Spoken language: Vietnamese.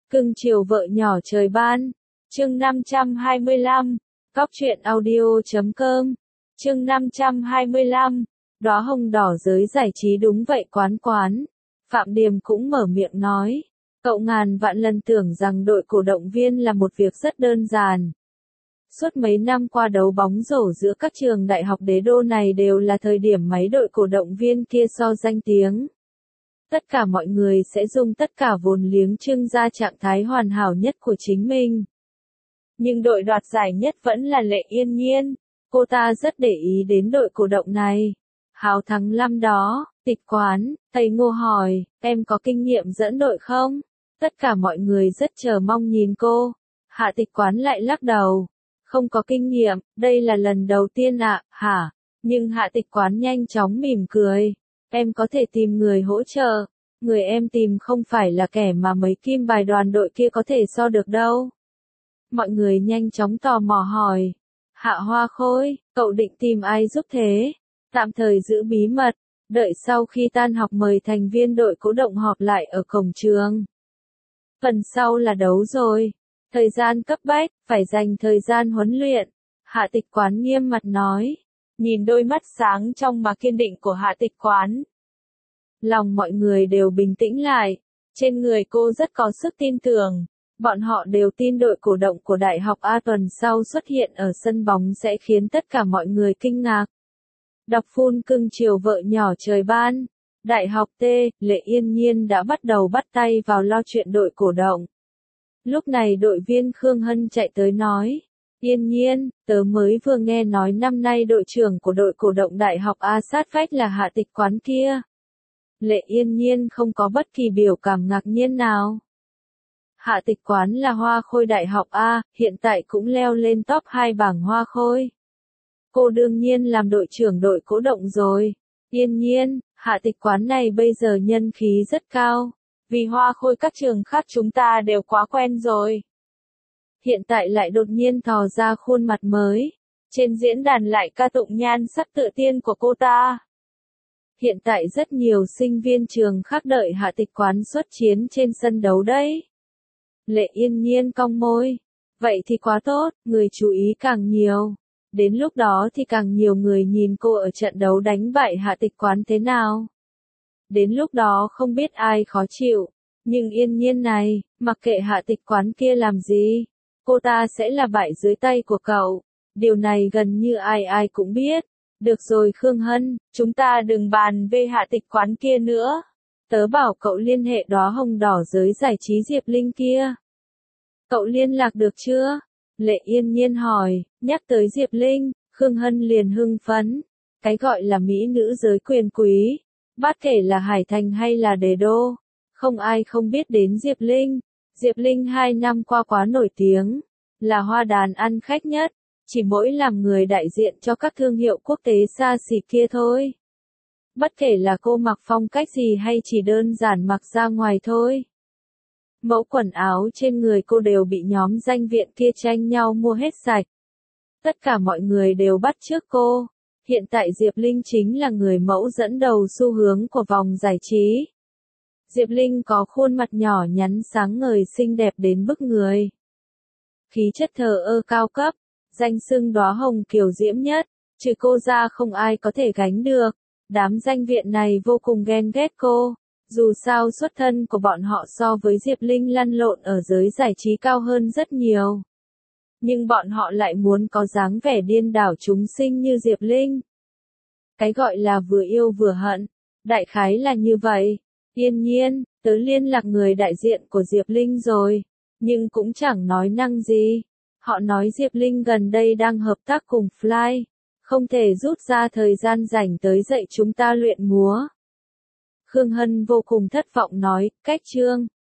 Cưng chiều vợ nhỏ trời ban. Chương 525. Cóc truyện audio.com. Chương 525. Đóa hồng đỏ giới giải trí đúng vậy quán. Phạm Điềm cũng mở miệng nói. Cậu ngàn vạn lần tưởng rằng đội cổ động viên là một việc rất đơn giản. Suốt mấy năm qua đấu bóng rổ giữa các trường đại học đế đô này đều là thời điểm mấy đội cổ động viên kia so danh tiếng. Tất cả mọi người sẽ dùng tất cả vốn liếng trưng ra trạng thái hoàn hảo nhất của chính mình. Nhưng đội đoạt giải nhất vẫn là Lệ Yên Nhiên, cô ta rất để ý đến đội cổ động này. Hào thắng năm đó, Tịch Quán, thầy Ngô hỏi, em có kinh nghiệm dẫn đội không? Tất cả mọi người rất chờ mong nhìn cô. Hạ Tịch Quán lại lắc đầu. Không có kinh nghiệm, đây là lần đầu tiên ạ, hả? Nhưng Hạ Tịch Quán nhanh chóng mỉm cười. Em có thể tìm người hỗ trợ. Người em tìm không phải là kẻ mà mấy kim bài đoàn đội kia có thể so được đâu. Mọi người nhanh chóng tò mò hỏi. Hạ Hoa Khôi, cậu định tìm ai giúp thế? Tạm thời giữ bí mật, đợi sau khi tan học mời thành viên đội cổ động họp lại ở cổng trường. Phần sau là đấu rồi. Thời gian cấp bách, phải dành thời gian huấn luyện. Hạ Tịch Quán nghiêm mặt nói. Nhìn đôi mắt sáng trong mà kiên định của Hạ Tịch Quán. Lòng mọi người đều bình tĩnh lại. Trên người cô rất có sức tin tưởng. Bọn họ đều tin đội cổ động của Đại học A tuần sau xuất hiện ở sân bóng sẽ khiến tất cả mọi người kinh ngạc. Đọc phun cưng chiều vợ nhỏ trời ban. Đại học T, Lệ Yên Nhiên đã bắt đầu bắt tay vào lo chuyện đội cổ động. Lúc này đội viên Khương Hân chạy tới nói. Yên Nhiên, tớ mới vừa nghe nói năm nay đội trưởng của đội cổ động Đại học A sát vách là Hạ Tịch Quán kia. Lệ Yên Nhiên không có bất kỳ biểu cảm ngạc nhiên nào. Hạ Tịch Quán là hoa khôi Đại học A, hiện tại cũng leo lên top 2 bảng hoa khôi. Cô đương nhiên làm đội trưởng đội cổ động rồi. Yên Nhiên, Hạ Tịch Quán này bây giờ nhân khí rất cao. Vì hoa khôi các trường khác chúng ta đều quá quen rồi. Hiện tại lại đột nhiên thò ra khuôn mặt mới. Trên diễn đàn lại ca tụng nhan sắc tự tiên của cô ta. Hiện tại rất nhiều sinh viên trường khác đợi Hạ Tịch Quán xuất chiến trên sân đấu đấy. Lệ Yên Nhiên cong môi. Vậy thì quá tốt, người chú ý càng nhiều. Đến lúc đó thì càng nhiều người nhìn cô ở trận đấu đánh bại Hạ Tịch Quán thế nào. Đến lúc đó không biết ai khó chịu. Nhưng Yên Nhiên này, mặc kệ Hạ Tịch Quán kia làm gì, cô ta sẽ là bại dưới tay của cậu. Điều này gần như ai cũng biết. Được rồi Khương Hân, chúng ta đừng bàn về Hạ Tịch Quán kia nữa. Tớ bảo cậu liên hệ Đóa hồng đỏ giới giải trí Diệp Linh kia. Cậu liên lạc được chưa? Lệ Yên Nhiên hỏi. Nhắc tới Diệp Linh, Khương Hân liền hưng phấn. Cái gọi là mỹ nữ giới quyền quý, bất kể là Hải Thành hay là Đế Đô, không ai không biết đến Diệp Linh. Diệp Linh 2 năm qua quá nổi tiếng, là hoa đàn ăn khách nhất, chỉ mỗi làm người đại diện cho các thương hiệu quốc tế xa xỉ kia thôi. Bất kể là cô mặc phong cách gì hay chỉ đơn giản mặc ra ngoài thôi. Mẫu quần áo trên người cô đều bị nhóm danh viện kia tranh nhau mua hết sạch. Tất cả mọi người đều bắt chước cô. Hiện tại Diệp Linh chính là người mẫu dẫn đầu xu hướng của vòng giải trí. Diệp Linh có khuôn mặt nhỏ nhắn sáng ngời xinh đẹp đến bức người. Khí chất thờ ơ cao cấp, danh xưng đóa hồng kiều diễm nhất, trừ cô ra không ai có thể gánh được. Đám danh viện này vô cùng ghen ghét cô. Dù sao xuất thân của bọn họ so với Diệp Linh lăn lộn ở giới giải trí cao hơn rất nhiều. Nhưng bọn họ lại muốn có dáng vẻ điên đảo chúng sinh như Diệp Linh. Cái gọi là vừa yêu vừa hận, đại khái là như vậy. Yên Nhiên, tớ liên lạc người đại diện của Diệp Linh rồi, nhưng cũng chẳng nói năng gì. Họ nói Diệp Linh gần đây đang hợp tác cùng Fly, không thể rút ra thời gian rảnh tới dạy chúng ta luyện múa. Khương Hân vô cùng thất vọng nói, cách chương.